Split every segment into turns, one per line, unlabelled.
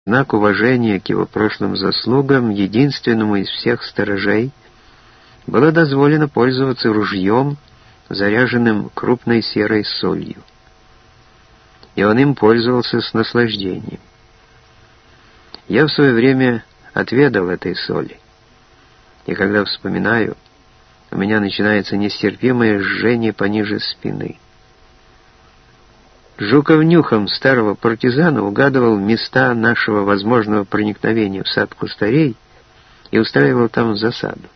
знак уважения к его прошлым заслугам единственному из всех сторожей было дозволено пользоваться ружьем, заряженным крупной серой солью. И он им пользовался с наслаждением. Я в свое время отведал этой соли, и когда вспоминаю, у меня начинается нестерпимое жжение пониже спины. Жуков нюхом старого партизана угадывал места нашего возможного проникновения в сад кустарей и устраивал там засаду.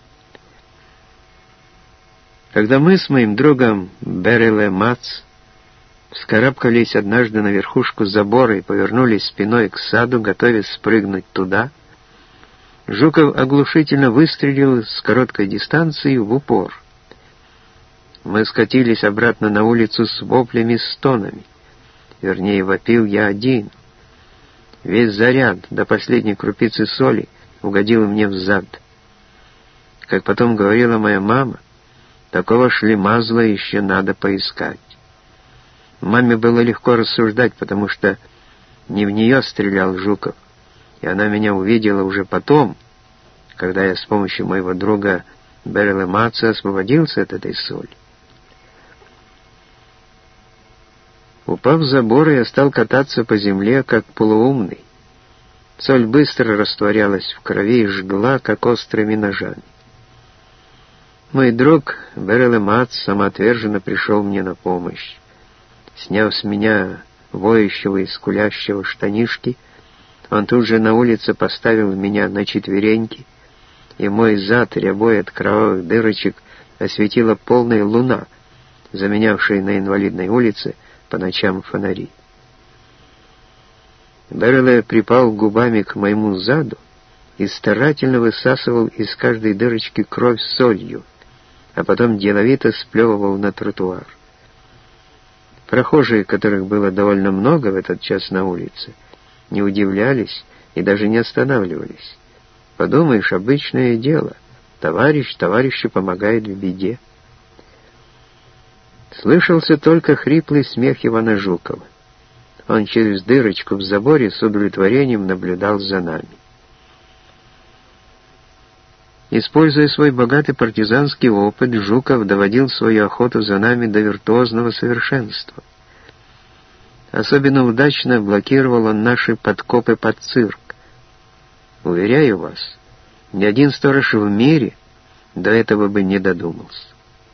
Когда мы с моим другом Береле Мац вскарабкались однажды на верхушку забора и повернулись спиной к саду, готовясь спрыгнуть туда, Жуков оглушительно выстрелил с короткой дистанции в упор. Мы скатились обратно на улицу с воплями, стонами. Вернее, вопил я один. Весь заряд до последней крупицы соли угодил мне в зад. Как потом говорила моя мама, такого шлемазла еще надо поискать. Маме было легко рассуждать, потому что не в нее стрелял Жуков, и она меня увидела уже потом, когда я с помощью моего друга Береле Маца освободился от этой соли. Упав с забора, я стал кататься по земле, как полуумный. Соль быстро растворялась в крови и жгла, как острыми ножами. Мой друг Береле Мац самоотверженно пришел мне на помощь. Сняв с меня воющего и скулящего штанишки, он тут же на улице поставил меня на четвереньки, и мой зад, рябой от кровавых дырочек, осветила полная луна, заменявшая на инвалидной улице по ночам фонари. Береле припал губами к моему заду и старательно высасывал из каждой дырочки кровь солью, а потом деловито сплевывал на тротуар. Прохожие, которых было довольно много в этот час на улице, не удивлялись и даже не останавливались. Подумаешь, обычное дело. Товарищ товарищу помогает в беде. Слышался только хриплый смех Ивана Жукова. Он через дырочку в заборе с удовлетворением наблюдал за нами. Используя свой богатый партизанский опыт, Жуков доводил свою охоту за нами до виртуозного совершенства. Особенно удачно блокировал он наши подкопы под цирк. Уверяю вас, ни один сторож в мире до этого бы не додумался.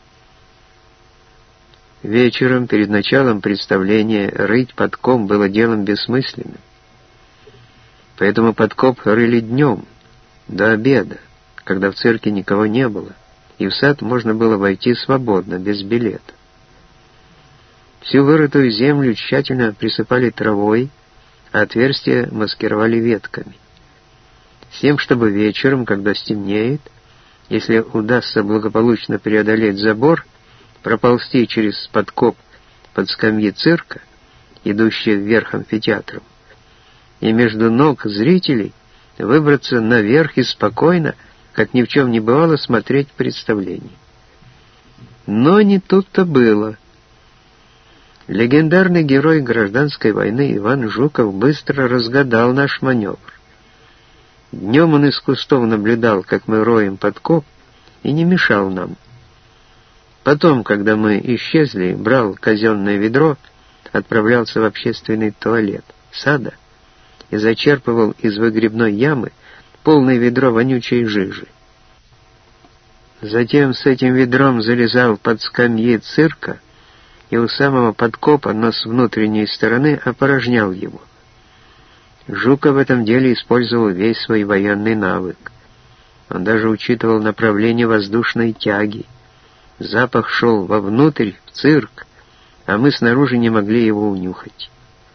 Вечером, перед началом представления, рыть подкоп было делом бессмысленным. Поэтому подкоп рыли днем, до обеда, когда в цирке никого не было, и в сад можно было войти свободно, без билета. Всю вырытую землю тщательно присыпали травой, а отверстия маскировали ветками. С тем, чтобы вечером, когда стемнеет, если удастся благополучно преодолеть забор, проползти через подкоп под скамьи цирка, идущие вверх амфитеатром, и между ног зрителей выбраться наверх и спокойно, как ни в чем не бывало, смотреть представление. Но не тут-то было. Легендарный герой гражданской войны Иван Жуков быстро разгадал наш маневр. Днем он из кустов наблюдал, как мы роем подкоп, и не мешал нам. Потом, когда мы исчезли, брал казенное ведро, отправлялся в общественный туалет сада и зачерпывал из выгребной ямы полное ведро вонючей жижи. Затем с этим ведром залезал под скамьи цирка и у самого подкопа, но с внутренней стороны, опорожнял его. Жуков в этом деле использовал весь свой военный навык. Он даже учитывал направление воздушной тяги. Запах шел вовнутрь, в цирк, а мы снаружи не могли его унюхать.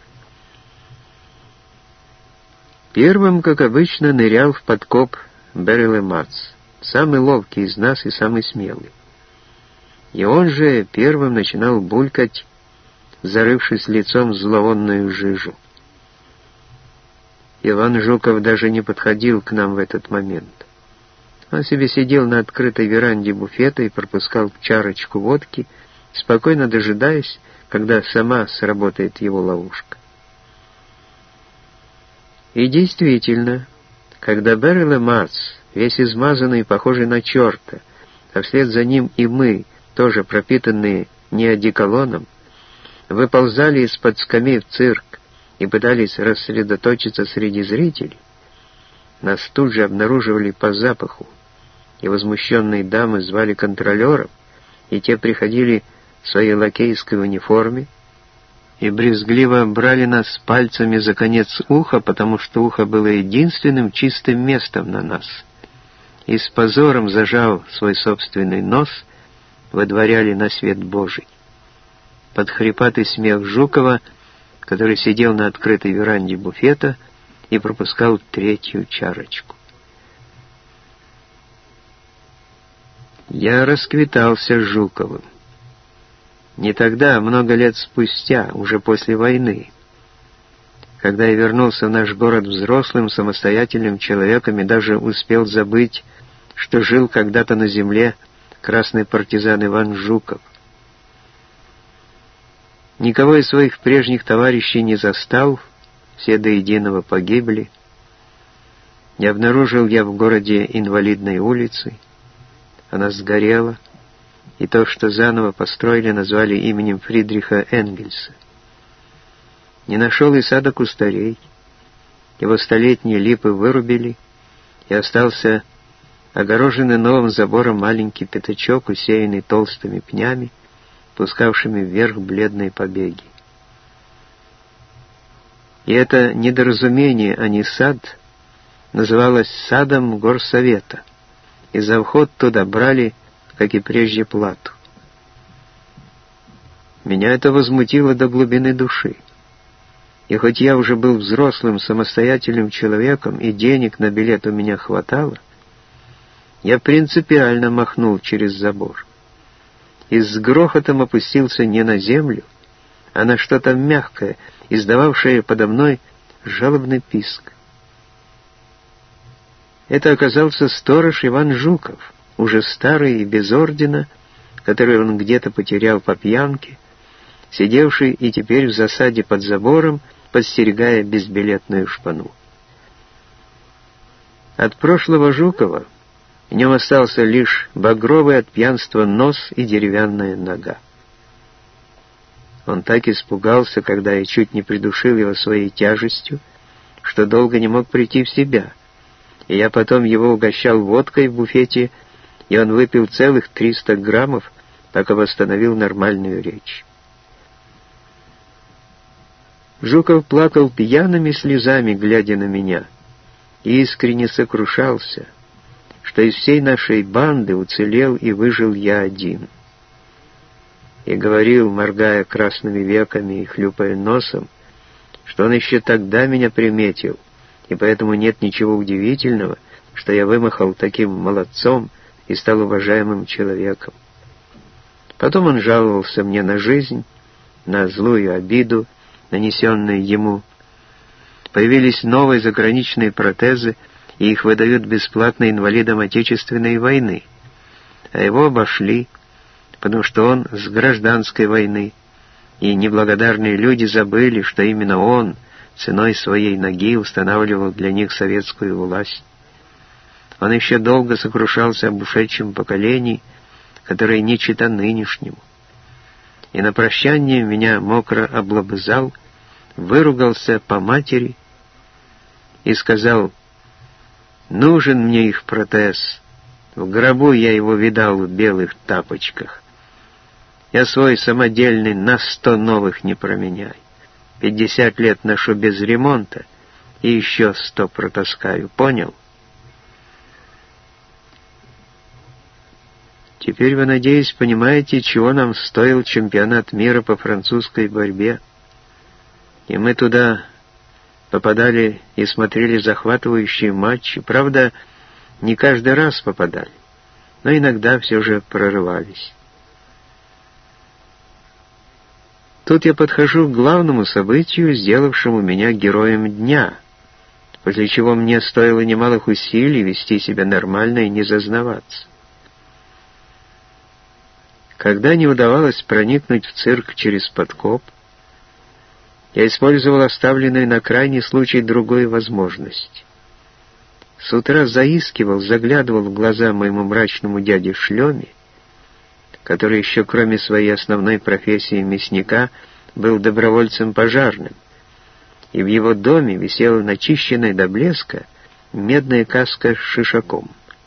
Первым, как обычно, нырял в подкоп Береле Мац, самый ловкий из нас и самый смелый. И он же первым начинал булькать, зарывшись лицом в зловонную жижу. Иван Жуков даже не подходил к нам в этот момент. Он себе сидел на открытой веранде буфета и пропускал чарочку водки, спокойно дожидаясь, когда сама сработает его ловушка. И действительно, когда Берил и Мац, весь измазанный и похожий на черта, а вслед за ним и мы, тоже пропитанные не одеколоном, выползали из-под скамей в цирк и пытались рассредоточиться среди зрителей, нас тут же обнаруживали по запаху, и возмущенные дамы звали контролеров, и те приходили в своей лакейской униформе и брезгливо брали нас пальцами за конец уха, потому что ухо было единственным чистым местом на нас, и с позором, зажав свой собственный нос, выдворяли на свет Божий. Под хрипатый смех Жукова, который сидел на открытой веранде буфета и пропускал третью чарочку. Я расквитался с Жуковым. Не тогда, а много лет спустя, уже после войны, когда я вернулся в наш город взрослым, самостоятельным человеком и даже успел забыть, что жил когда-то на земле красный партизан Иван Жуков. Никого из своих прежних товарищей не застал, все до единого погибли. Не обнаружил я в городе инвалидной улицы. Она сгорела, и то, что заново построили, назвали именем Фридриха Энгельса. Не нашел и сада кустарей. Его столетние липы вырубили, и остался огороженный новым забором маленький пятачок, усеянный толстыми пнями, пускавшими вверх бледные побеги. И это недоразумение, а не сад, называлось садом горсовета, и за вход туда брали, как и прежде, плату. Меня это возмутило до глубины души. И хоть я уже был взрослым, самостоятельным человеком, и денег на билет у меня хватало, я принципиально махнул через забор и с грохотом опустился не на землю, а на что-то мягкое, издававшее подо мной жалобный писк. Это оказался сторож Иван Жуков, уже старый и без ордена, который он где-то потерял по пьянке, сидевший и теперь в засаде под забором, подстерегая безбилетную шпану. От прошлого Жукова в нем остался лишь багровый от пьянства нос и деревянная нога. Он так испугался, когда я чуть не придушил его своей тяжестью, что долго не мог прийти в себя, и я потом его угощал водкой в буфете, и он выпил целых 300 граммов, пока восстановил нормальную речь. Жуков плакал пьяными слезами, глядя на меня, и искренне сокрушался, что из всей нашей банды уцелел и выжил я один. И говорил, моргая красными веками и хлюпая носом, что он еще тогда меня приметил, и поэтому нет ничего удивительного, что я вымахал таким молодцом и стал уважаемым человеком. Потом он жаловался мне на жизнь, на злую обиду, нанесенную ему. Появились новые заграничные протезы, и их выдают бесплатно инвалидам Отечественной войны. А его обошли, потому что он с гражданской войны, и неблагодарные люди забыли, что именно он ценой своей ноги устанавливал для них советскую власть. Он еще долго сокрушался об ушедшем поколении, которое не чета нынешнему. И на прощание меня мокро облобызал, выругался по матери и сказал: «Нужен мне их протез. В гробу я его видал в белых тапочках. Я свой самодельный на 100 новых не променяю. 50 лет ношу без ремонта и еще 100 протаскаю. Понял?» Теперь вы, надеюсь, понимаете, чего нам стоил чемпионат мира по французской борьбе. И мы туда попадали и смотрели захватывающие матчи. Правда, не каждый раз попадали, но иногда все же прорывались. Тут я подхожу к главному событию, сделавшему меня героем дня, после чего мне стоило немалых усилий вести себя нормально и не зазнаваться. Когда не удавалось проникнуть в цирк через подкоп, Я использовал оставленную на крайний случай другую возможность. С утра заискивал, заглядывал в глаза моему мрачному дяде Шлёме, который еще кроме своей основной профессии мясника был добровольцем пожарным, и в его доме висела начищенная до блеска медная каска с шишаком.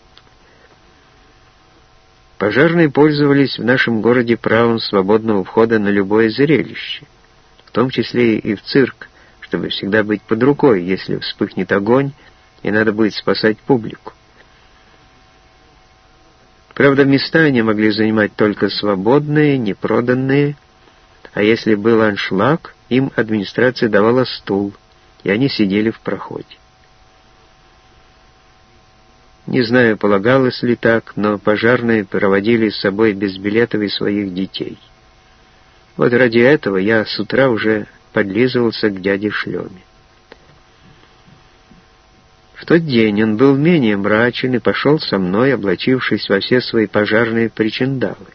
Пожарные пользовались в нашем городе правом свободного входа на любое зрелище, в том числе и в цирк, чтобы всегда быть под рукой, если вспыхнет огонь, и надо будет спасать публику. Правда, места они могли занимать только свободные, непроданные, а если был аншлаг, им администрация давала стул, и они сидели в проходе. Не знаю, полагалось ли так, но пожарные проводили с собой без билетов и своих детей. Вот ради этого я с утра уже подлизывался к дяде Шлёме. В тот день он был менее мрачен и пошел со мной, облачившись во все свои пожарные причиндалы.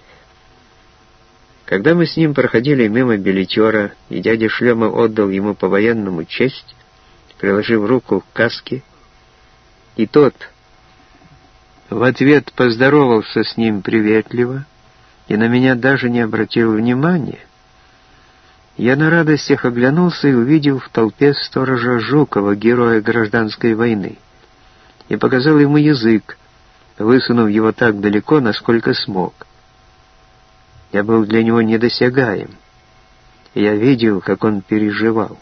Когда мы с ним проходили мимо билетера, и дядя Шлёма отдал ему по-военному честь, приложив руку к каске, и тот в ответ поздоровался с ним приветливо и на меня даже не обратил внимания, я на радостях оглянулся и увидел в толпе сторожа Жукова, героя гражданской войны, и показал ему язык, высунув его так далеко, насколько смог. Я был для него недосягаем, и я видел, как он переживал.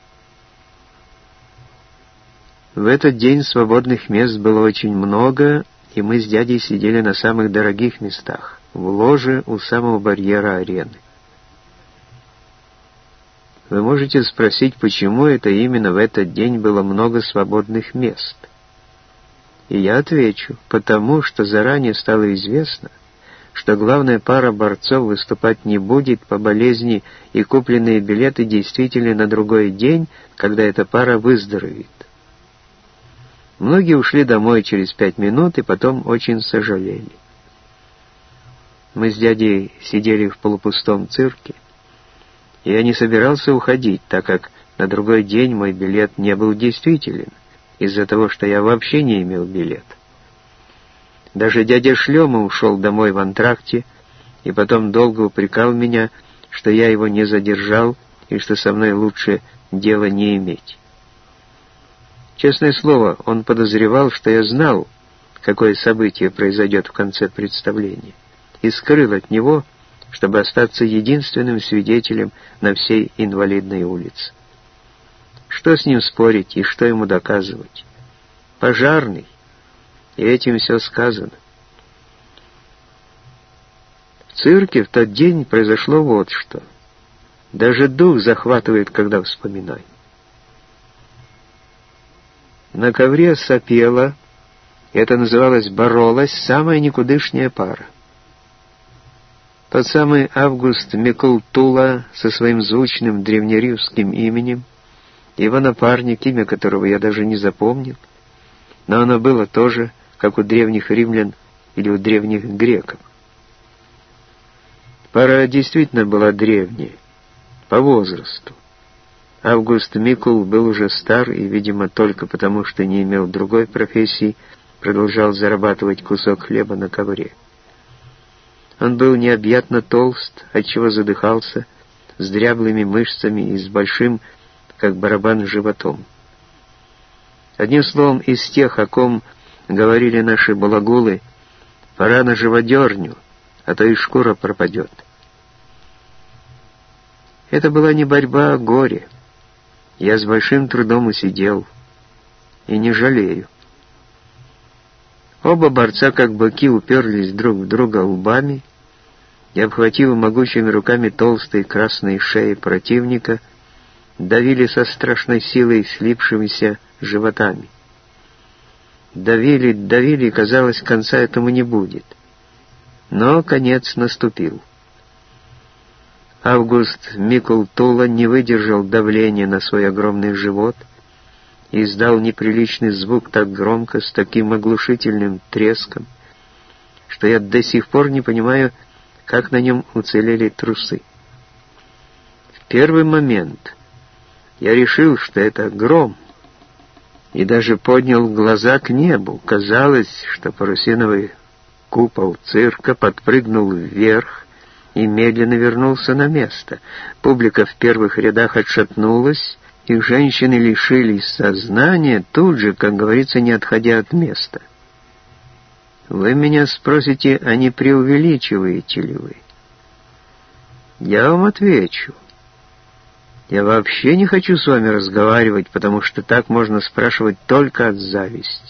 В этот день свободных мест было очень много, и мы с дядей сидели на самых дорогих местах, в ложе у самого барьера арены. Вы можете спросить, почему это именно в этот день было много свободных мест. И я отвечу, потому что заранее стало известно, что главная пара борцов выступать не будет по болезни, и купленные билеты действительно на другой день, когда эта пара выздоровеет. Многие ушли домой через 5 минут и потом очень сожалели. Мы с дядей сидели в полупустом цирке, и я не собирался уходить, так как на другой день мой билет не был действителен, из-за того, что я вообще не имел билета. Даже дядя Шлёма ушел домой в антракте, и потом долго упрекал меня, что я его не задержал, и что со мной лучше дела не иметь. Честное слово, он подозревал, что я знал, какое событие произойдет в конце представления, и скрыл от него, чтобы остаться единственным свидетелем на всей Инвалидной улице. Что с ним спорить и что ему доказывать? Пожарный, и этим все сказано. В цирке в тот день произошло вот что. Даже дух захватывает, когда вспоминаю. На ковре сопела, это называлось боролась, самая никудышняя пара. Тот самый Август Микултула со своим звучным древнеримским именем, его напарник, имя которого я даже не запомнил, но оно было тоже, как у древних римлян или у древних греков. Пара действительно была древняя, по возрасту. Август Микул был уже стар и, видимо, только потому, что не имел другой профессии, продолжал зарабатывать кусок хлеба на ковре. Он был необъятно толст, отчего задыхался, с дряблыми мышцами и с большим, как барабан, животом. Одним словом, из тех, о ком говорили наши балагулы, пора на живодерню, а то и шкура пропадет. Это была не борьба, а горе. Я с большим трудом усидел, и не жалею. Оба борца, как быки, уперлись друг в друга лбами и, обхватив могучими руками толстые красные шеи противника, давили со страшной силой слипшимися животами. Давили, давили, и, казалось, конца этому не будет. Но конец наступил. Август Микултула не выдержал давления на свой огромный живот и издал неприличный звук так громко, с таким оглушительным треском, что я до сих пор не понимаю, как на нем уцелели трусы. В первый момент Я решил, что это гром, и даже поднял глаза к небу. Казалось, что парусиновый купол цирка подпрыгнул вверх и медленно вернулся на место. Публика в первых рядах отшатнулась, и женщины лишились сознания, тут же, как говорится, не отходя от места. Вы меня спросите, а не преувеличиваете ли вы? Я вам отвечу. Я вообще не хочу с вами разговаривать, потому что так можно спрашивать только от зависти.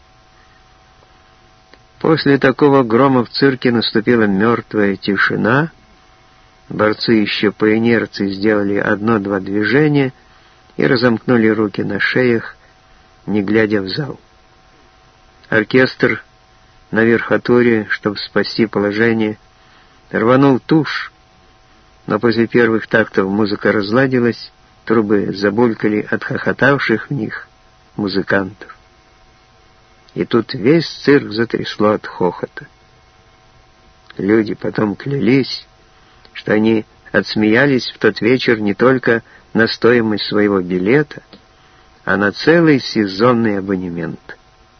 После такого грома в цирке наступила мертвая тишина. Борцы еще по инерции сделали 1-2 движения и разомкнули руки на шеях, не глядя в зал. Оркестр на верхотуре, чтобы спасти положение, рванул тушь, но после первых тактов музыка разладилась, трубы забулькали от хохотавших в них музыкантов. И тут весь цирк затрясло от хохота. Люди потом клялись, что они отсмеялись в тот вечер не только на стоимость своего билета, а на целый сезонный абонемент.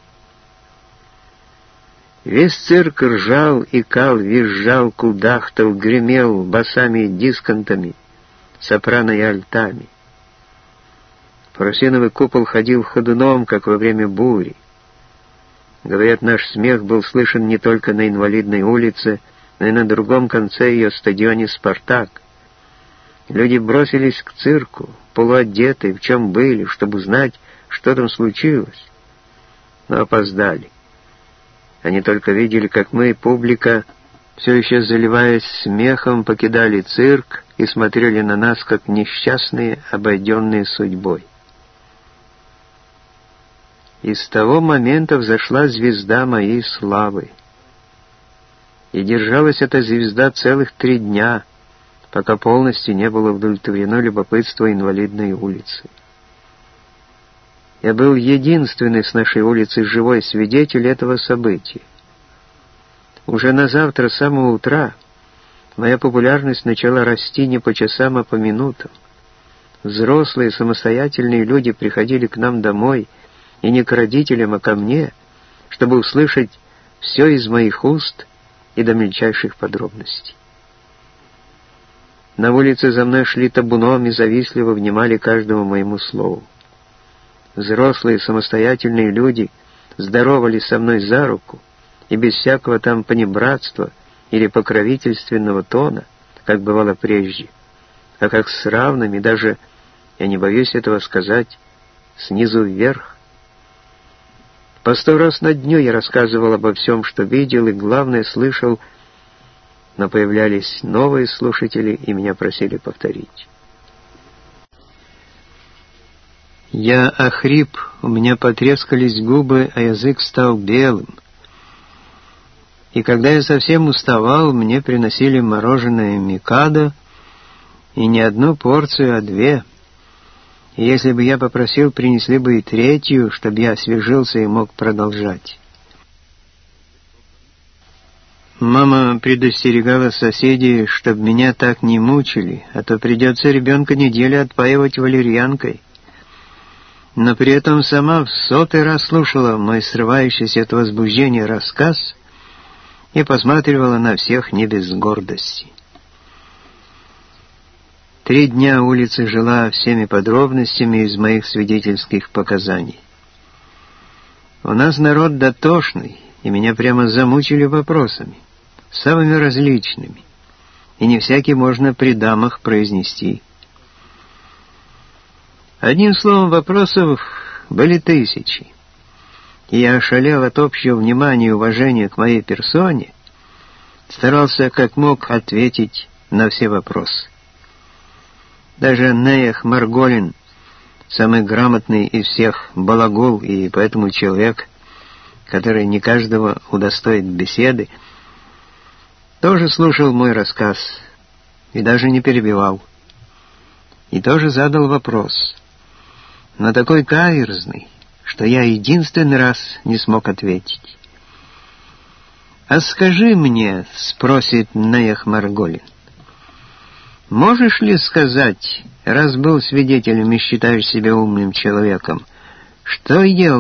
Весь цирк ржал, икал, визжал, кудахтал, гремел басами и дисконтами, сопрано и альтами. Парусиновый купол ходил ходуном, как во время бури. Говорят, наш смех был слышен не только на Инвалидной улице, но и на другом конце ее стадионе «Спартак». Люди бросились к цирку, полуодетые, в чем были, чтобы узнать, что там случилось, но опоздали. Они только видели, как мы, публика, все еще заливаясь смехом, покидали цирк и смотрели на нас, как несчастные, обойденные судьбой. И с того момента взошла звезда моей славы. И держалась эта звезда целых 3 дня, пока полностью не было удовлетворено любопытство Инвалидной улицы. Я был единственный с нашей улицы живой свидетель этого события. Уже на завтра с самого утра моя популярность начала расти не по часам, а по минутам. Взрослые самостоятельные люди приходили к нам домой, и не к родителям, а ко мне, чтобы услышать все из моих уст и до мельчайших подробностей. На улице за мной шли табуном и завистливо внимали каждому моему слову. Взрослые самостоятельные люди здоровались со мной за руку, и без всякого там понебратства или покровительственного тона, как бывало прежде, а как с равными, даже, я не боюсь этого сказать, снизу вверх. По 100 раз на дню я рассказывал обо всем, что видел, и, главное, слышал, но появлялись новые слушатели, и меня просили повторить. Я охрип, у меня потрескались губы, а язык стал белым. И когда я совсем уставал, мне приносили мороженое «Микадо», и не 1 порцию, а 2. И если бы я попросил, принесли бы и 3, чтобы я освежился и мог продолжать. Мама предостерегала соседей, чтобы меня так не мучили, а то придется ребенка неделю отпаивать валерьянкой. Но при этом сама в 100-й раз слушала мой срывающийся от возбуждения рассказ и посматривала на всех не без гордости. 3 дня улица жила всеми подробностями из моих свидетельских показаний. У нас народ дотошный, и меня прямо замучили вопросами, самыми различными, и не всякий можно при дамах произнести. Одним словом, вопросов были 1000, и я ошалел от общего внимания и уважения к моей персоне, старался как мог ответить на все вопросы. Даже Неях Марголин, самый грамотный из всех балагул и поэтому человек, который не каждого удостоит беседы, тоже слушал мой рассказ и даже не перебивал. И тоже задал вопрос, но такой каверзный, что я единственный раз не смог ответить. «А скажи мне, — спросит Неях Марголин, — Можешь ли сказать, раз был свидетелем и считаешь себя умным человеком, что ел